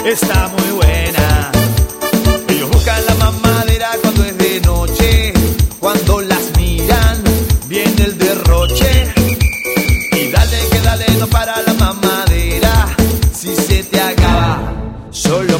está muy buena. Ellos buscan la mamadera cuando es de noche, cuando las miran viene el derroche. Y dale que dale, no para la mamadera, si se te acaba, solo